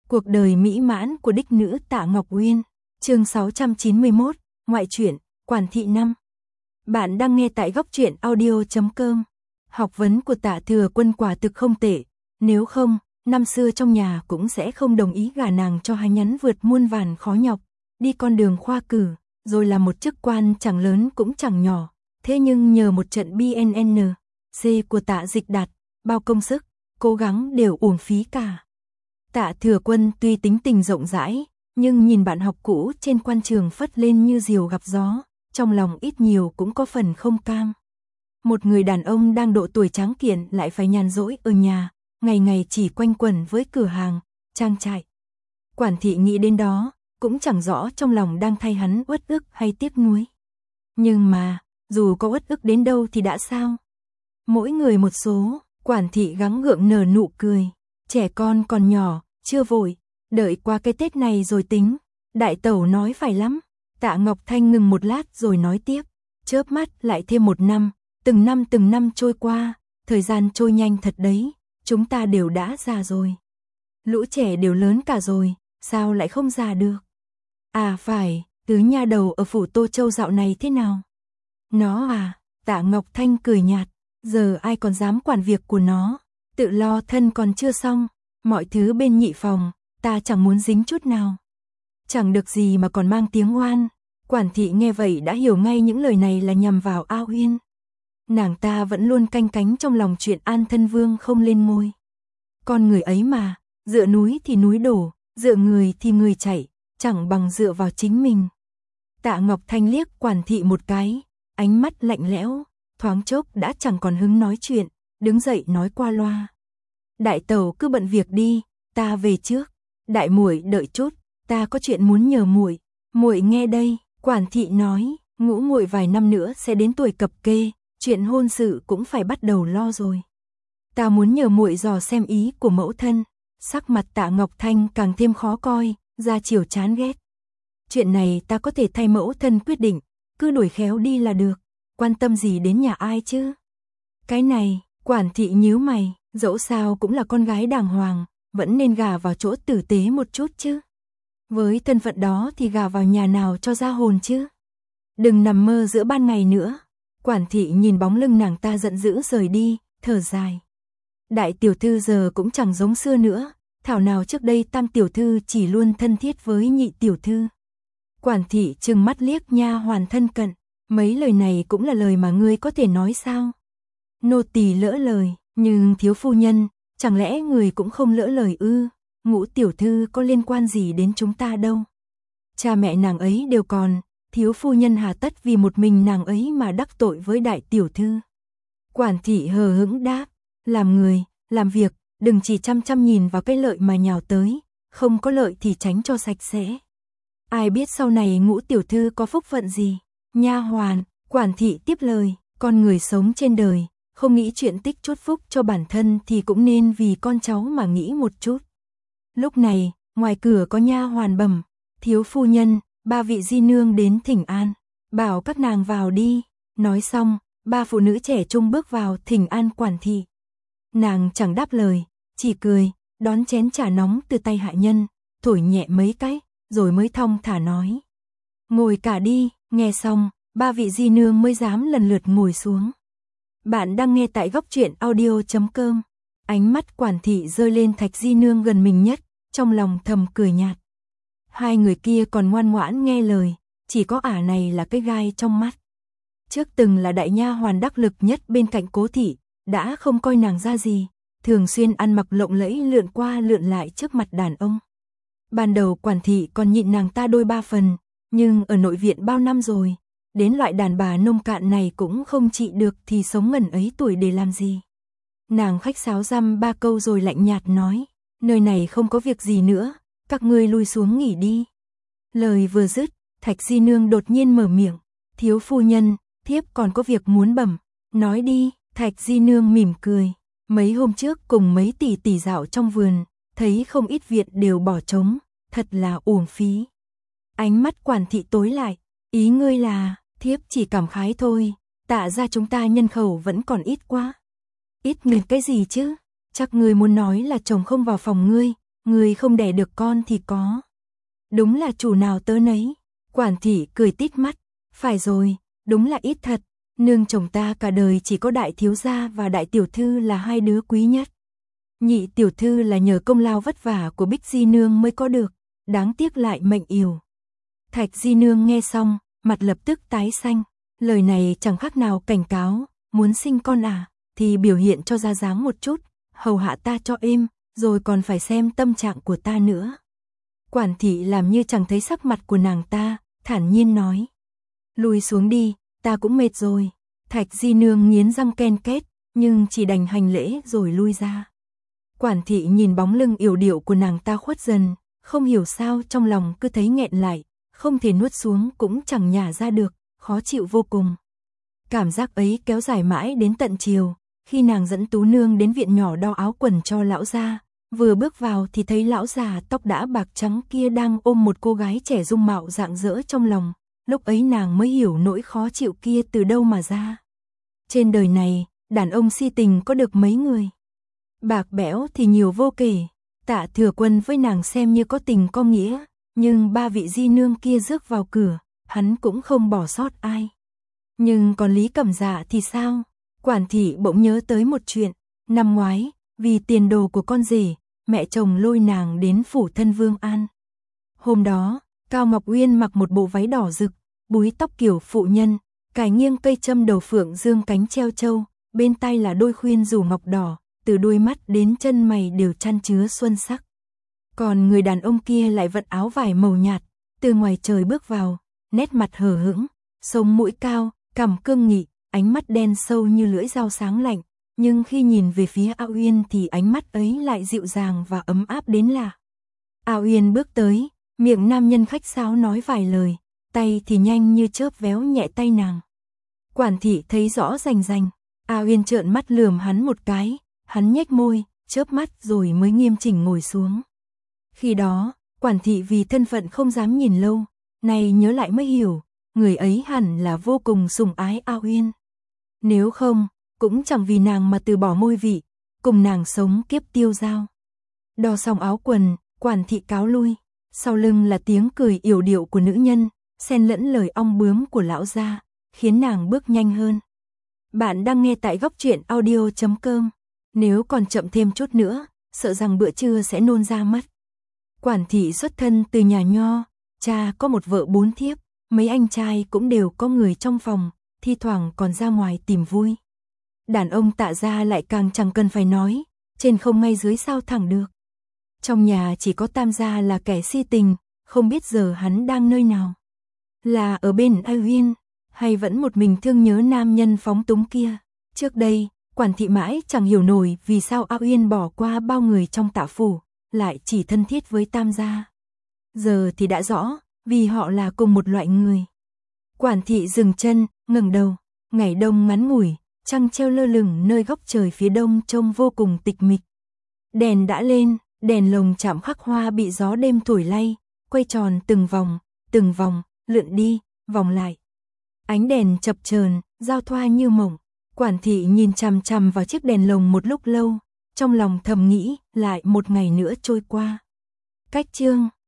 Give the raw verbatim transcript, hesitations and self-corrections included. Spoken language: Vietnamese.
Cuộc đời mỹ mãn của đích nữ Tạ Ngọc Uyên, chương sáu trăm chín mươi mốt, ngoại truyện, Quản thị năm. Bạn đang nghe tại góc truyện audio chấm com. Học vấn của Tạ Thừa Quân quả thực không tệ, nếu không, năm xưa trong nhà cũng sẽ không đồng ý gả nàng cho hai nhắn vượt muôn vàn khó nhọc, đi con đường khoa cử, rồi là một chức quan chẳng lớn cũng chẳng nhỏ. Thế nhưng nhờ một trận bê en en xê của Tạ Dịch Đạt, bao công sức, cố gắng đều uổng phí cả. Tạ Thừa Quân tuy tính tình rộng rãi, nhưng nhìn bạn học cũ trên quan trường phất lên như diều gặp gió, trong lòng ít nhiều cũng có phần không cam. Một người đàn ông đang độ tuổi tráng kiện lại phải nhàn rỗi ở nhà, ngày ngày chỉ quanh quẩn với cửa hàng, trang trại. Quản thị nghĩ đến đó, cũng chẳng rõ trong lòng đang thay hắn uất ức hay tiếc nuối. Nhưng mà, dù có uất ức đến đâu thì đã sao? Mỗi người một số, quản thị gắng gượng nở nụ cười. Trẻ con còn nhỏ, chưa vội, đợi qua cái Tết này rồi tính. Đại tẩu nói phải lắm. Tạ Ngọc Thanh ngừng một lát rồi nói tiếp. Chớp mắt lại thêm một năm, từng năm từng năm trôi qua, thời gian trôi nhanh thật đấy, chúng ta đều đã già rồi. Lũ trẻ đều lớn cả rồi, sao lại không già được? À phải, tứ nha đầu ở phủ Tô Châu dạo này thế nào? Nó à, Tạ Ngọc Thanh cười nhạt, giờ ai còn dám quản việc của nó, tự lo thân còn chưa xong, mọi thứ bên nhị phòng, ta chẳng muốn dính chút nào. Chẳng được gì mà còn mang tiếng oan. Quản thị nghe vậy đã hiểu ngay những lời này là nhằm vào A Uyên. Nàng ta vẫn luôn canh cánh trong lòng chuyện An Thân Vương không lên ngôi. Con người ấy mà, dựa núi thì núi đổ, dựa người thì người chạy, chẳng bằng dựa vào chính mình. Tạ Ngọc Thanh liếc quản thị một cái, ánh mắt lạnh lẽo, thoáng chốc đã chẳng còn hứng nói chuyện, đứng dậy nói qua loa. Đại tẩu cứ bận việc đi, ta về trước. Đại muội đợi chút, ta có chuyện muốn nhờ muội. Muội nghe đây, quản thị nói, ngũ muội vài năm nữa sẽ đến tuổi cập kê, chuyện hôn sự cũng phải bắt đầu lo rồi. Ta muốn nhờ muội dò xem ý của mẫu thân. Sắc mặt Tạ Ngọc Thanh càng thêm khó coi, ra chiều chán ghét. Chuyện này ta có thể thay mẫu thân quyết định, cứ đuổi khéo đi là được, quan tâm gì đến nhà ai chứ? Cái này, quản thị nhíu mày, dẫu sao cũng là con gái đàng hoàng, vẫn nên gả vào chỗ tử tế một chút chứ. Với thân phận đó thì gả vào nhà nào cho ra hồn chứ. Đừng nằm mơ giữa ban ngày nữa. Quản thị nhìn bóng lưng nàng ta giận dữ rời đi, thở dài. Đại tiểu thư giờ cũng chẳng giống xưa nữa, thảo nào trước đây tam tiểu thư chỉ luôn thân thiết với nhị tiểu thư. Quản thị trừng mắt liếc nha hoàn thân cận, mấy lời này cũng là lời mà ngươi có thể nói sao? Nô tỳ lỡ lời, nhưng thiếu phu nhân, chẳng lẽ người cũng không lỡ lời ư? Ngũ tiểu thư có liên quan gì đến chúng ta đâu. Cha mẹ nàng ấy đều còn, thiếu phu nhân hà tất vì một mình nàng ấy mà đắc tội với đại tiểu thư. Quản thị hờ hững đáp, làm người, làm việc, đừng chỉ chăm chăm nhìn vào cái lợi mà nhào tới, không có lợi thì tránh cho sạch sẽ. Ai biết sau này ngũ tiểu thư có phúc phận gì. Nha hoàn, quản thị tiếp lời, con người sống trên đời, không nghĩ chuyện tích chút phúc cho bản thân thì cũng nên vì con cháu mà nghĩ một chút. Lúc này, ngoài cửa có nha hoàn bẩm, thiếu phu nhân, ba vị di nương đến thỉnh an, bảo các nàng vào đi. Nói xong, ba phụ nữ trẻ trung bước vào thỉnh an quản thị. Nàng chẳng đáp lời, chỉ cười, đón chén trà nóng từ tay hạ nhân, thổi nhẹ mấy cái, rồi mới thong thả nói. Ngồi cả đi, nghe xong, ba vị di nương mới dám lần lượt ngồi xuống. Bạn đang nghe tại góc truyện audio chấm com. Ánh mắt quản thị rơi lên Thạch di nương gần mình nhất, trong lòng thầm cười nhạt. Hai người kia còn ngoan ngoãn nghe lời, chỉ có ả này là cái gai trong mắt. Trước từng là đại nha hoàn đắc lực nhất bên cạnh Cố thị, đã không coi nàng ra gì, thường xuyên ăn mặc lộng lẫy lượn qua lượn lại trước mặt đàn ông. Ban đầu quản thị còn nhịn nàng ta đôi ba phần, nhưng ở nội viện bao năm rồi, đến loại đàn bà nông cạn này cũng không trị được thì sống ngần ấy tuổi để làm gì. Nàng khách sáo dăm ba câu rồi lạnh nhạt nói, nơi này không có việc gì nữa, các ngươi lui xuống nghỉ đi. Lời vừa dứt, Thạch di nương đột nhiên mở miệng, thiếu phu nhân, thiếp còn có việc muốn bẩm. Nói đi. Thạch di nương mỉm cười, mấy hôm trước cùng mấy tỷ tỷ dạo trong vườn, thấy không ít viện đều bỏ trống, thật là uổng phí. Ánh mắt quản thị tối lại, ý ngươi là, thiếp chỉ cảm khái thôi, Tạ ra chúng ta nhân khẩu vẫn còn ít quá. Ít người cái gì chứ, chắc ngươi muốn nói là chồng không vào phòng ngươi, người không đẻ được con thì có. Đúng là chủ nào tớ nấy. Quản thị cười tít mắt, phải rồi, đúng là ít thật, nương chồng ta cả đời chỉ có đại thiếu gia và đại tiểu thư là hai đứa quý nhất. Nhị tiểu thư là nhờ công lao vất vả của Bích Di nương mới có được, đáng tiếc lại mệnh yểu. Thạch Di nương nghe xong, mặt lập tức tái xanh, lời này chẳng khác nào cảnh cáo, muốn sinh con à, thì biểu hiện cho ra dáng một chút, hầu hạ ta cho êm, rồi còn phải xem tâm trạng của ta nữa. Quản thị làm như chẳng thấy sắc mặt của nàng ta, thản nhiên nói. Lùi xuống đi, ta cũng mệt rồi. Thạch Di nương nghiến răng ken két, nhưng chỉ đành hành lễ rồi lui ra. Quản thị nhìn bóng lưng yểu điệu của nàng ta khuất dần, không hiểu sao trong lòng cứ thấy nghẹn lại, không thể nuốt xuống cũng chẳng nhả ra được, khó chịu vô cùng. Cảm giác ấy kéo dài mãi đến tận chiều, khi nàng dẫn Tú nương đến viện nhỏ đo áo quần cho lão gia, vừa bước vào thì thấy lão già tóc đã bạc trắng kia đang ôm một cô gái trẻ dung mạo rạng rỡ trong lòng, lúc ấy nàng mới hiểu nỗi khó chịu kia từ đâu mà ra. Trên đời này, đàn ông si tình có được mấy người. Bạc bẽo thì nhiều vô kể, Tạ Thừa Quân với nàng xem như có tình có nghĩa, nhưng ba vị di nương kia rước vào cửa, hắn cũng không bỏ sót ai. Nhưng còn Lý Cẩm Dạ thì sao? Quản thị bỗng nhớ tới một chuyện, năm ngoái, vì tiền đồ của con rể, mẹ chồng lôi nàng đến phủ thân Vương An. Hôm đó, Cao Ngọc Uyên mặc một bộ váy đỏ rực, búi tóc kiểu phụ nhân, cài nghiêng cây châm đầu phượng dương cánh treo châu, bên tay là đôi khuyên rủ ngọc đỏ, từ đôi mắt đến chân mày đều chan chứa xuân sắc. Còn người đàn ông kia lại vận áo vải màu nhạt, từ ngoài trời bước vào, nét mặt hờ hững, sống mũi cao, cằm cương nghị, ánh mắt đen sâu như lưỡi dao sáng lạnh, nhưng khi nhìn về phía A Uyên thì ánh mắt ấy lại dịu dàng và ấm áp đến lạ. A Uyên bước tới, miệng nam nhân khách sáo nói vài lời, tay thì nhanh như chớp véo nhẹ tay nàng. Quản thị thấy rõ rành rành, A Uyên trợn mắt lườm hắn một cái, hắn nhếch môi, chớp mắt rồi mới nghiêm chỉnh ngồi xuống. Khi đó, quản thị vì thân phận không dám nhìn lâu, nay nhớ lại mới hiểu, người ấy hẳn là vô cùng sủng ái A Uyên. Nếu không, cũng chẳng vì nàng mà từ bỏ ngôi vị, cùng nàng sống kiếp tiêu dao. Đo xong áo quần, quản thị cáo lui, sau lưng là tiếng cười yểu điệu của nữ nhân, xen lẫn lời ong bướm của lão gia, khiến nàng bước nhanh hơn. Bạn đang nghe tại góc truyện audio chấm com. Nếu còn chậm thêm chút nữa, sợ rằng bữa trưa sẽ nôn ra mất. Quản thị xuất thân từ nhà nho, cha có một vợ bốn thiếp, mấy anh trai cũng đều có người trong phòng, thi thoảng còn ra ngoài tìm vui. Đàn ông Tạ gia lại càng chẳng cần phải nói, trên không ngay dưới sao thẳng được. Trong nhà chỉ có Tam gia là kẻ si tình, không biết giờ hắn đang nơi nào. Là ở bên A Uyên, hay vẫn một mình thương nhớ nam nhân phóng túng kia. Trước đây, quản thị mãi chẳng hiểu nổi vì sao A Uyên bỏ qua bao người trong Tạ phủ, lại chỉ thân thiết với Tam gia. Giờ thì đã rõ, vì họ là cùng một loại người. Quản thị dừng chân, ngẩng đầu, ngày đông ngắn ngủi, trăng treo lơ lửng nơi góc trời phía đông trông vô cùng tịch mịch. Đèn đã lên, đèn lồng chạm khắc hoa bị gió đêm thổi lay, quay tròn từng vòng, từng vòng, lượn đi, vòng lại. Ánh đèn chập chờn, giao thoa như mộng. Quản thị nhìn chằm chằm vào chiếc đèn lồng một lúc lâu, trong lòng thầm nghĩ, lại một ngày nữa trôi qua. Cách chương